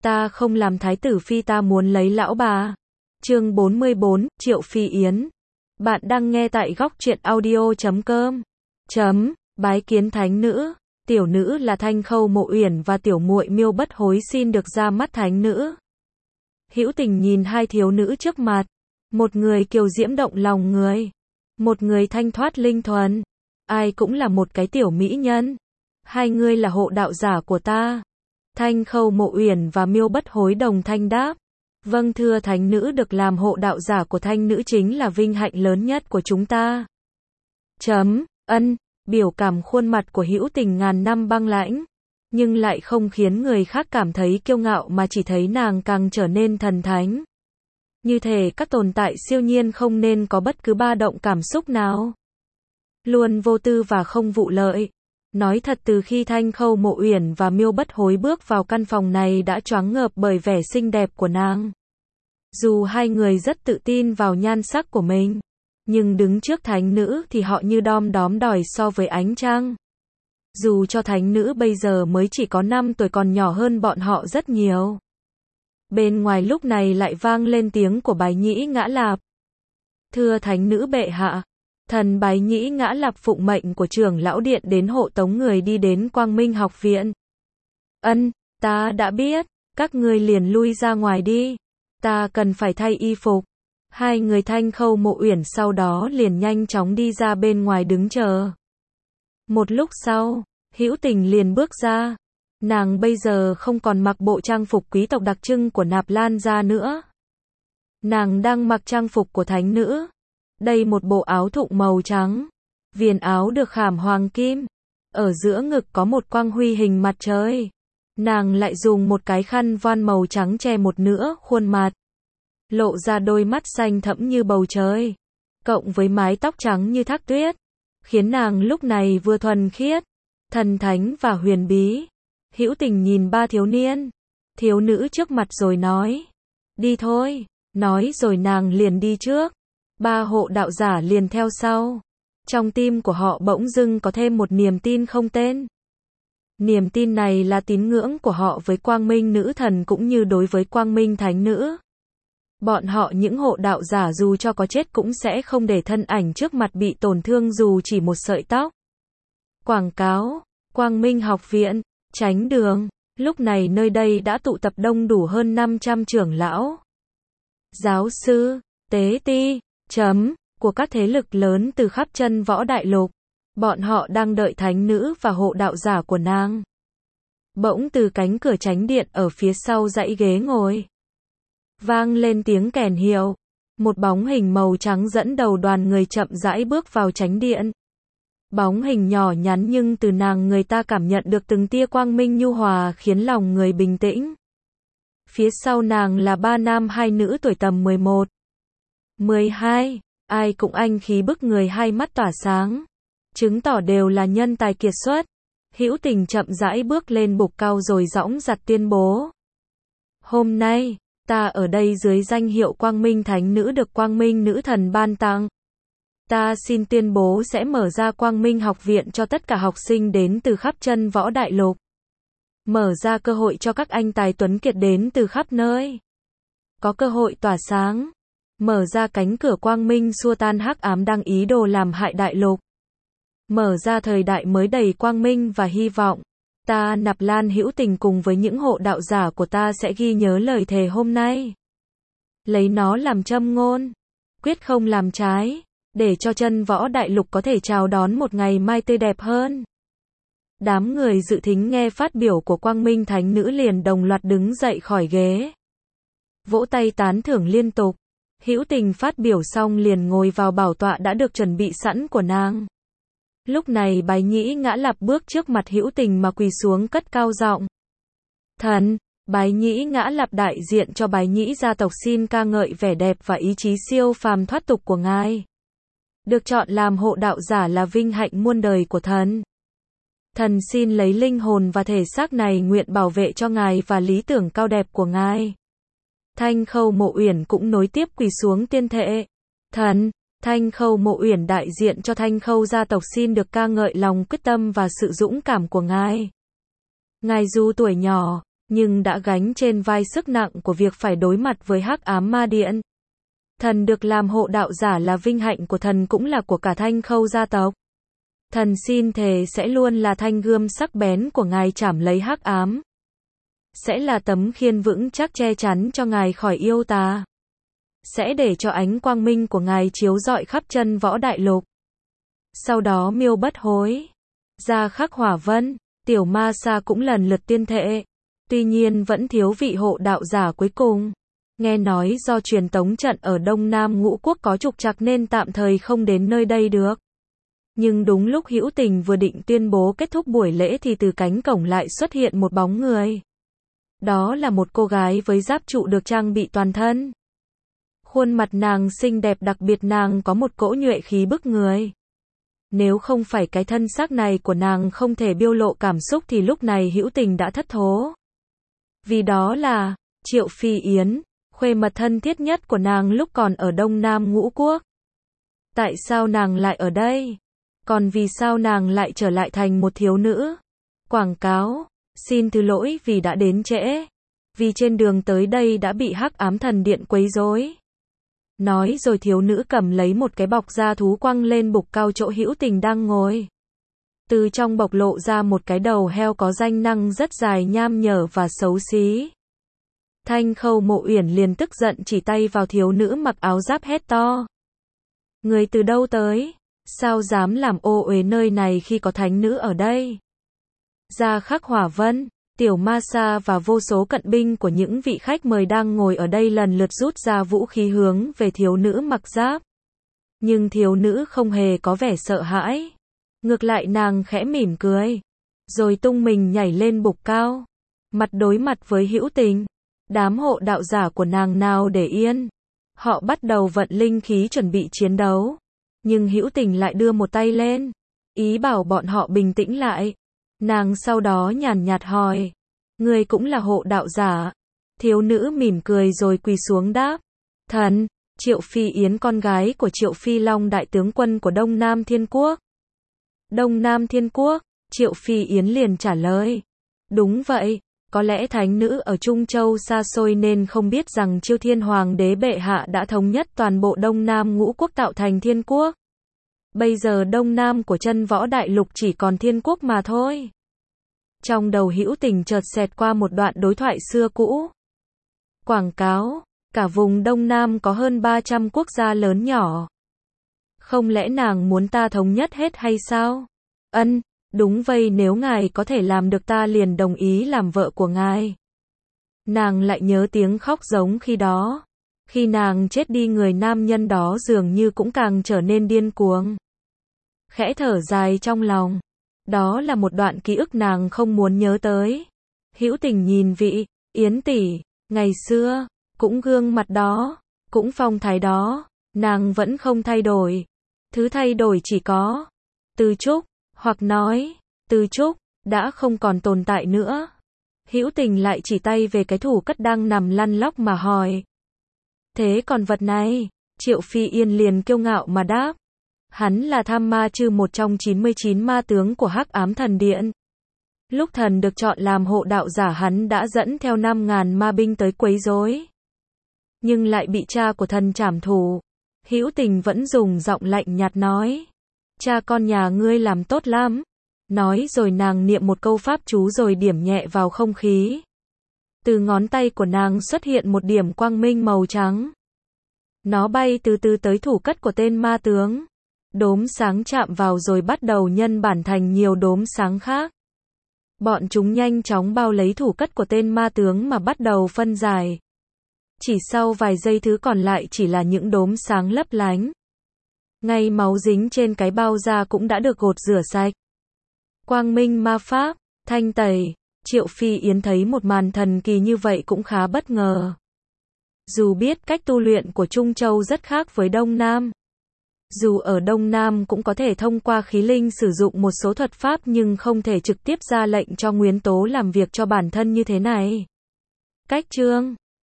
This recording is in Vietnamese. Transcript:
Ta không làm thái tử phi, ta muốn lấy lão bà. Chương 44, Triệu Phi Yến. Bạn đang nghe tại góc truyện audio.com. Bái kiến thánh nữ. Tiểu nữ là Thanh Khâu Mộ Uyển và tiểu muội Miêu Bất Hối xin được ra mắt thánh nữ. Hữu Tình nhìn hai thiếu nữ trước mặt, một người kiều diễm động lòng người, một người thanh thoát linh thuần, ai cũng là một cái tiểu mỹ nhân. Hai người là hộ đạo giả của ta. Thanh Khâu Mộ Uyển và Miêu Bất Hối đồng thanh đáp. Vâng thưa thánh nữ, được làm hộ đạo giả của thanh nữ chính là vinh hạnh lớn nhất của chúng ta. Ân, biểu cảm khuôn mặt của Hữu Tình ngàn năm băng lãnh, nhưng lại không khiến người khác cảm thấy kiêu ngạo mà chỉ thấy nàng càng trở nên thần thánh. Như thể các tồn tại siêu nhiên không nên có bất cứ ba động cảm xúc nào. Luôn vô tư và không vụ lợi. Nói thật, từ khi Thanh Khâu Mộ Uyển và Miêu Bất Hối bước vào căn phòng này đã choáng ngợp bởi vẻ xinh đẹp của nàng. Dù hai người rất tự tin vào nhan sắc của mình, nhưng đứng trước thánh nữ thì họ như đom đóm đòi so với ánh trăng. Dù cho thánh nữ bây giờ mới chỉ có 5 tuổi, còn nhỏ hơn bọn họ rất nhiều. Bên ngoài lúc này lại vang lên tiếng của Bái Nhĩ Ngã Lạp. Thưa thánh nữ bệ hạ, thần Bái Nhĩ Ngã Lạp phụng mệnh của trưởng lão điện đến hộ tống người đi đến Quang Minh học viện. Ân, ta đã biết, các ngươi liền lui ra ngoài đi. Ta cần phải thay y phục. Hai người Thanh Khâu Mộ Uyển sau đó liền nhanh chóng đi ra bên ngoài đứng chờ. Một lúc sau, Hữu Tình liền bước ra. Nàng bây giờ không còn mặc bộ trang phục quý tộc đặc trưng của Nạp Lan gia nữa. Nàng đang mặc trang phục của thánh nữ. Đây một bộ áo thụng màu trắng. Viền áo được khảm hoàng kim. Ở giữa ngực có một quang huy hình mặt trời. Nàng lại dùng một cái khăn voan màu trắng che một nửa khuôn mặt, lộ ra đôi mắt xanh thẫm như bầu trời, cộng với mái tóc trắng như thác tuyết, khiến nàng lúc này vừa thuần khiết, thần thánh và huyền bí. Hữu Tình nhìn ba thiếu nữ trước mặt rồi nói, đi thôi. Nói rồi nàng liền đi trước, ba hộ đạo giả liền theo sau. Trong tim của họ bỗng dưng có thêm một niềm tin không tên. Niềm tin này là tín ngưỡng của họ với Quang Minh nữ thần cũng như đối với Quang Minh thánh nữ. Bọn họ những hộ đạo giả dù cho có chết cũng sẽ không để thân ảnh trước mặt bị tổn thương dù chỉ một sợi tóc. Quảng cáo, Quang Minh học viện, Chánh đường. Lúc này nơi đây đã tụ tập đông đủ hơn 500 trưởng lão, giáo sư, tế ti, của các thế lực lớn từ khắp chân võ đại lục. Bọn họ đang đợi thánh nữ và hộ đạo giả của nàng. Bỗng từ cánh cửa chánh điện ở phía sau dãy ghế ngồi, vang lên tiếng kèn hiệu. Một bóng hình màu trắng dẫn đầu đoàn người chậm rãi bước vào chánh điện. Bóng hình nhỏ nhắn nhưng từ nàng người ta cảm nhận được từng tia quang minh nhu hòa khiến lòng người bình tĩnh. Phía sau nàng là 3 nam 2 nữ tuổi tầm 11, 12, ai cũng anh khí bức người, hai mắt tỏa sáng, chứng tỏ đều là nhân tài kiệt xuất. Hữu Tình chậm rãi bước lên bục cao rồi dõng dạc tuyên bố. Hôm nay, ta ở đây dưới danh hiệu Quang Minh Thánh Nữ được Quang Minh Nữ Thần ban tặng. Ta xin tuyên bố sẽ mở ra Quang Minh học viện cho tất cả học sinh đến từ khắp chân võ đại lục. Mở ra cơ hội cho các anh tài tuấn kiệt đến từ khắp nơi, có cơ hội tỏa sáng. Mở ra cánh cửa quang minh xua tan hắc ám đang ý đồ làm hại đại lục. Mở ra thời đại mới đầy quang minh và hy vọng. Ta Nạp Lan Hữu Tình cùng với những hộ đạo giả của ta sẽ ghi nhớ lời thề hôm nay. Lấy nó làm châm ngôn, quyết không làm trái, để cho chân võ đại lục có thể chào đón một ngày mai tươi đẹp hơn. Đám người dự thính nghe phát biểu của Quang Minh Thánh Nữ liền đồng loạt đứng dậy khỏi ghế, vỗ tay tán thưởng liên tục. Hữu Tình phát biểu xong liền ngồi vào bảo tọa đã được chuẩn bị sẵn của nàng. Lúc này Bái Nhĩ Ngã Lạp bước trước mặt Hữu Tình mà quỳ xuống cất cao giọng. Thần, Bái Nhĩ Ngã Lạp đại diện cho Bái Nhĩ gia tộc xin ca ngợi vẻ đẹp và ý chí siêu phàm thoát tục của ngài. Được chọn làm hộ đạo giả là vinh hạnh muôn đời của thần. Thần xin lấy linh hồn và thể xác này nguyện bảo vệ cho ngài và lý tưởng cao đẹp của ngài. Thanh Khâu Mộ Uyển cũng nối tiếp quỳ xuống tuyên thệ. Thần, Thanh Khâu Mộ Uyển đại diện cho Thanh Khâu gia tộc xin được ca ngợi lòng quyết tâm và sự dũng cảm của ngài. Ngài dù tuổi nhỏ, nhưng đã gánh trên vai sức nặng của việc phải đối mặt với hắc ám ma điện. Thần được làm hộ đạo giả là vinh hạnh của thần cũng là của cả Thanh Khâu gia tộc. Thần xin thề sẽ luôn là thanh gươm sắc bén của ngài chảm lấy hắc ám. Sẽ là tấm khiên vững chắc che chắn cho ngài khỏi yêu tà. Sẽ để cho ánh quang minh của ngài chiếu rọi khắp chân võ đại lục. Sau đó Miêu Bất Hối, Gia Khắc Hỏa Vân, Tiểu Ma Sa cũng lần lượt tuyên thệ. Tuy nhiên vẫn thiếu vị hộ đạo giả cuối cùng. Nghe nói do truyền tống trận ở Đông Nam Ngũ Quốc có trục trặc nên tạm thời không đến nơi đây được. Nhưng đúng lúc Hữu Tình vừa định tuyên bố kết thúc buổi lễ thì từ cánh cổng lại xuất hiện một bóng người. Đó là một cô gái với giáp trụ được trang bị toàn thân. Khuôn mặt nàng xinh đẹp, đặc biệt nàng có một cỗ nhuệ khí bức người. Nếu không phải cái thân xác này của nàng không thể biểu lộ cảm xúc thì lúc này Hữu Tình đã thất thố. Vì đó là Triệu Phi Yến, khuê mật thân thiết nhất của nàng lúc còn ở Đông Nam Ngũ Quốc. Tại sao nàng lại ở đây? Còn vì sao nàng lại trở lại thành một thiếu nữ? Quảng cáo, xin thứ lỗi vì đã đến trễ. Vì trên đường tới đây đã bị hắc ám thần điện quấy rối. Nói rồi thiếu nữ cầm lấy một cái bọc da thú quăng lên bục cao chỗ Hữu Tình đang ngồi. Từ trong bọc lộ ra một cái đầu heo có ranh nanh rất dài, nham nhở và xấu xí. Thanh Khâu Mộ Uyển liền tức giận chỉ tay vào thiếu nữ mặc áo giáp hét to. Người từ đâu tới? Sao dám làm ô uế nơi này khi có thánh nữ ở đây? Gia Khắc Hỏa Vân, Tiểu Ma Sa và vô số cận binh của những vị khách mời đang ngồi ở đây lần lượt rút ra vũ khí hướng về thiếu nữ mặc giáp. Nhưng thiếu nữ không hề có vẻ sợ hãi. Ngược lại nàng khẽ mỉm cười. Rồi tung mình nhảy lên bục cao. Mặt đối mặt với Hữu Tình. Đám hộ đạo giả của nàng nào để yên. Họ bắt đầu vận linh khí chuẩn bị chiến đấu. Nhưng Hữu Tình lại đưa một tay lên. Ý bảo bọn họ bình tĩnh lại. Nàng sau đó nhàn nhạt hỏi. Người cũng là hộ đạo giả. Thiếu nữ mỉm cười rồi quỳ xuống đáp. Thần, Triệu Phi Yến, con gái của Triệu Phi Long, đại tướng quân của Đông Nam Thiên Quốc. Đông Nam Thiên Quốc, Triệu Phi Yến liền trả lời. Đúng vậy, có lẽ thánh nữ ở Trung Châu xa xôi nên không biết rằng Chiêu Thiên Hoàng đế bệ hạ đã thống nhất toàn bộ Đông Nam Ngũ Quốc tạo thành Thiên Quốc. Bây giờ Đông Nam của chân võ đại lục chỉ còn Thiên Quốc mà thôi. Trong đầu Hữu Tình chợt xẹt qua một đoạn đối thoại xưa cũ. Quảng cáo, cả vùng Đông Nam có hơn 300 quốc gia lớn nhỏ. Không lẽ nàng muốn ta thống nhất hết hay sao? Ân, đúng vậy, nếu ngài có thể làm được ta liền đồng ý làm vợ của ngài. Nàng lại nhớ tiếng khóc giống khi đó. Khi nàng chết đi, người nam nhân đó dường như cũng càng trở nên điên cuồng. Khẽ thở dài trong lòng. Đó là một đoạn ký ức nàng không muốn nhớ tới. Hữu Tình nhìn vị Yến tỷ, ngày xưa, cũng gương mặt đó, cũng phong thái đó, nàng vẫn không thay đổi. Thứ thay đổi chỉ có Từ Trúc, hoặc nói, Từ Trúc đã không còn tồn tại nữa. Hữu Tình lại chỉ tay về cái thủ cất đang nằm lăn lóc mà hỏi. Thế còn vật này? Triệu Phi Yên liền kiêu ngạo mà đáp. Hắn là Tham Ma Chư, một trong 99 ma tướng của Hắc Ám Thần Điện. Lúc thần được chọn làm hộ đạo giả, hắn đã dẫn theo 5.000 ma binh tới quấy rối. Nhưng lại bị cha của thần trảm thủ. Hữu Tình vẫn dùng giọng lạnh nhạt nói. Cha con nhà ngươi làm tốt lắm. Nói rồi nàng niệm một câu pháp chú rồi điểm nhẹ vào không khí. Từ ngón tay của nàng xuất hiện một điểm quang minh màu trắng. Nó bay từ từ tới thủ cất của tên ma tướng. Đốm sáng chạm vào rồi bắt đầu nhân bản thành nhiều đốm sáng khác. Bọn chúng nhanh chóng bao lấy thủ cất của tên ma tướng mà bắt đầu phân giải. Chỉ sau vài giây thứ còn lại chỉ là những đốm sáng lấp lánh. Ngay máu dính trên cái bao da cũng đã được gột rửa sạch. Quang minh ma pháp, thanh tẩy. Triệu Phi Yến thấy một màn thần kỳ như vậy cũng khá bất ngờ. Dù biết cách tu luyện của Trung Châu rất khác với Đông Nam. Dù ở Đông Nam cũng có thể thông qua khí linh sử dụng một số thuật pháp nhưng không thể trực tiếp ra lệnh cho nguyên tố làm việc cho bản thân như thế này. Cách chương